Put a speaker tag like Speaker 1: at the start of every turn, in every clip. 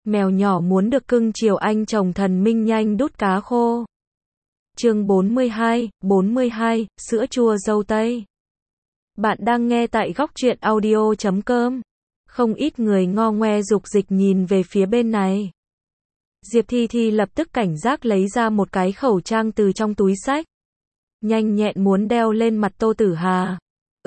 Speaker 1: Mèo nhỏ muốn được cưng chiều anh chồng thần minh nhanh đút cá khô. Chương 42, sữa chua dâu tây. Bạn đang nghe tại góc truyện audio.com. Không ít người ngo ngoe dục dịch nhìn về phía bên này. Diệp Thi Thi lập tức cảnh giác lấy ra một cái khẩu trang từ trong túi xách. Nhanh nhẹn muốn đeo lên mặt Tô Tử Hà.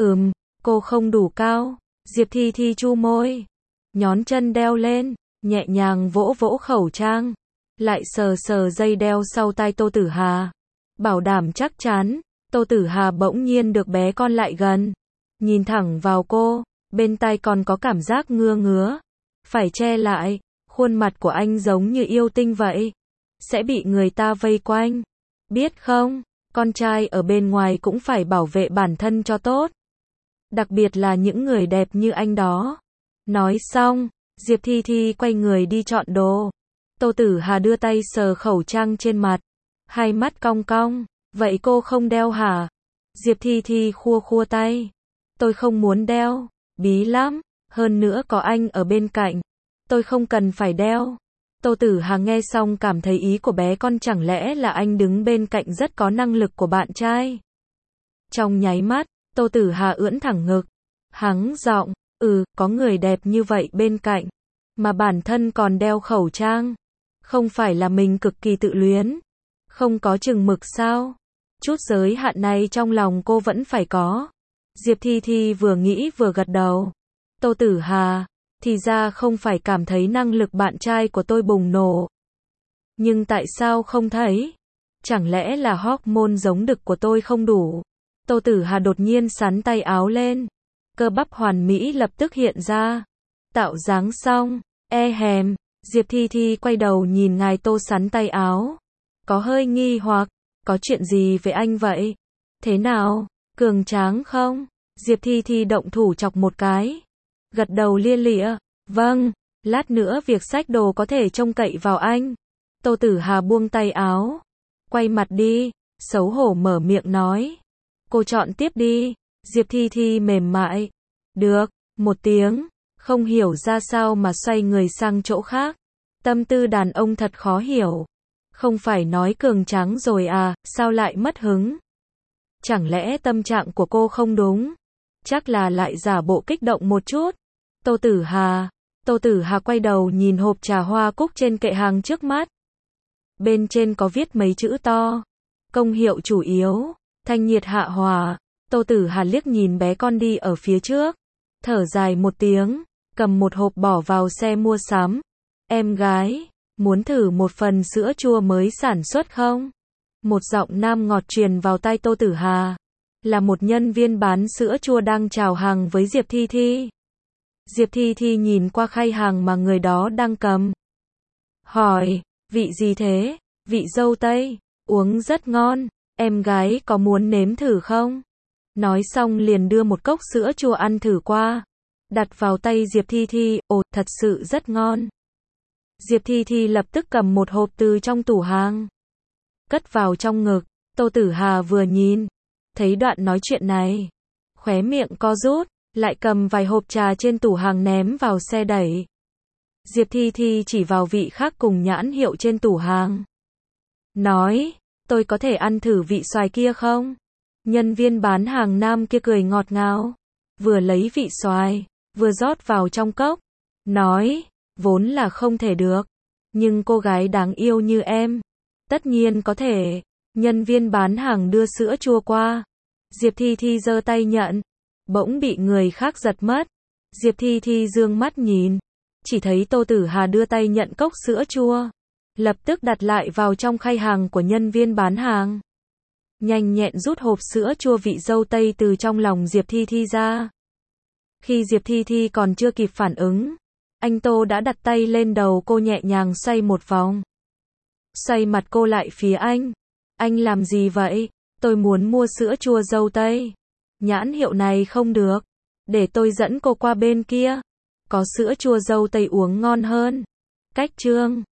Speaker 1: Cô không đủ cao. Diệp Thi Thi chu môi. Nhón chân đeo lên, nhẹ nhàng vỗ vỗ khẩu trang. Lại sờ sờ dây đeo sau tai Tô Tử Hà. Bảo đảm chắc chắn. Tô Tử Hà bỗng nhiên được bé con lại gần. Nhìn thẳng vào cô, bên tai còn có cảm giác ngứa ngứa. Phải che lại, khuôn mặt của anh giống như yêu tinh vậy. Sẽ bị người ta vây quanh. Biết không, con trai ở bên ngoài cũng phải bảo vệ bản thân cho tốt. Đặc biệt là những người đẹp như anh đó. Nói xong, Diệp Thi Thi quay người đi chọn đồ. Tô Tử Hà đưa tay sờ khẩu trang trên mặt. Hai mắt cong cong, vậy cô không đeo hả? Diệp Thi Thi khua khua tay. Tôi không muốn đeo, bí lắm, hơn nữa có anh ở bên cạnh. Tôi không cần phải đeo. Tô Tử Hà nghe xong cảm thấy ý của bé con chẳng lẽ là anh đứng bên cạnh rất có năng lực của bạn trai. Trong nháy mắt, Tô Tử Hà ưỡn thẳng ngực. Hắng giọng, có người đẹp như vậy bên cạnh, mà bản thân còn đeo khẩu trang. Không phải là mình cực kỳ tự luyến, không có chừng mực sao? Chút giới hạn này trong lòng cô vẫn phải có. Diệp Thi Thi vừa nghĩ vừa gật đầu. Tô Tử Hà, thì ra không phải cảm thấy năng lực bạn trai của tôi bùng nổ. Nhưng tại sao không thấy? Chẳng lẽ là hormone giống đực của tôi không đủ? Tô Tử Hà đột nhiên xắn tay áo lên. Cơ bắp hoàn mỹ lập tức hiện ra. Tạo dáng xong, Diệp Thi Thi quay đầu nhìn ngài Tô xắn tay áo. Có hơi nghi hoặc, có chuyện gì với anh vậy? Thế nào, cường tráng không? Diệp Thi Thi động thủ chọc một cái. Gật đầu lia lịa, vâng, lát nữa việc xách đồ có thể trông cậy vào anh. Tô Tử Hà buông tay áo. Quay mặt đi, xấu hổ mở miệng nói. Cô chọn tiếp đi. Diệp Thi Thi mềm mại. Được, một tiếng, không hiểu ra sao mà xoay người sang chỗ khác. Tâm tư đàn ông thật khó hiểu. Không phải nói cường tráng rồi à, sao lại mất hứng? Chẳng lẽ tâm trạng của cô không đúng? Chắc là lại giả bộ kích động một chút. Tô Tử Hà quay đầu nhìn hộp trà hoa cúc trên kệ hàng trước mắt. Bên trên có viết mấy chữ to. Công hiệu chủ yếu, thanh nhiệt hạ hỏa. Tô Tử Hà liếc nhìn bé con đi ở phía trước. Thở dài một tiếng, cầm một hộp bỏ vào xe mua sắm. Em gái, muốn thử một phần sữa chua mới sản xuất không? Một giọng nam ngọt truyền vào tai Tô Tử Hà. Là một nhân viên bán sữa chua đang chào hàng với Diệp Thi Thi. Diệp Thi Thi nhìn qua khay hàng mà người đó đang cầm. Hỏi, vị gì thế? Vị dâu tây, uống rất ngon, em gái có muốn nếm thử không? Nói xong liền đưa một cốc sữa chua ăn thử qua. Đặt vào tay Diệp Thi Thi, thật sự rất ngon. Diệp Thi Thi lập tức cầm một hộp từ trong tủ hàng. Cất vào trong ngực. Tô Tử Hà vừa nhìn, thấy đoạn nói chuyện này. Khóe miệng co rút, lại cầm vài hộp trà trên tủ hàng ném vào xe đẩy. Diệp Thi Thi chỉ vào vị khác cùng nhãn hiệu trên tủ hàng. Nói, tôi có thể ăn thử vị xoài kia không? Nhân viên bán hàng nam kia cười ngọt ngào. Vừa lấy vị xoài, vừa rót vào trong cốc. Nói, vốn là không thể được. Nhưng cô gái đáng yêu như em, tất nhiên có thể. Nhân viên bán hàng đưa sữa chua qua. Diệp Thi Thi giơ tay nhận. Bỗng bị người khác giật mất. Diệp Thi Thi dương mắt nhìn. Chỉ thấy Tô Tử Hà đưa tay nhận cốc sữa chua. Lập tức đặt lại vào trong khay hàng của nhân viên bán hàng. Nhanh nhẹn rút hộp sữa chua vị dâu tây từ trong lòng Diệp Thi Thi ra. Khi Diệp Thi Thi còn chưa kịp phản ứng, anh Tô đã đặt tay lên đầu cô nhẹ nhàng xoay một vòng. Xoay mặt cô lại phía anh. Anh làm gì vậy? Tôi muốn mua sữa chua dâu tây. Nhãn hiệu này không được. Để tôi dẫn cô qua bên kia. Có sữa chua dâu tây uống ngon hơn. Cách chương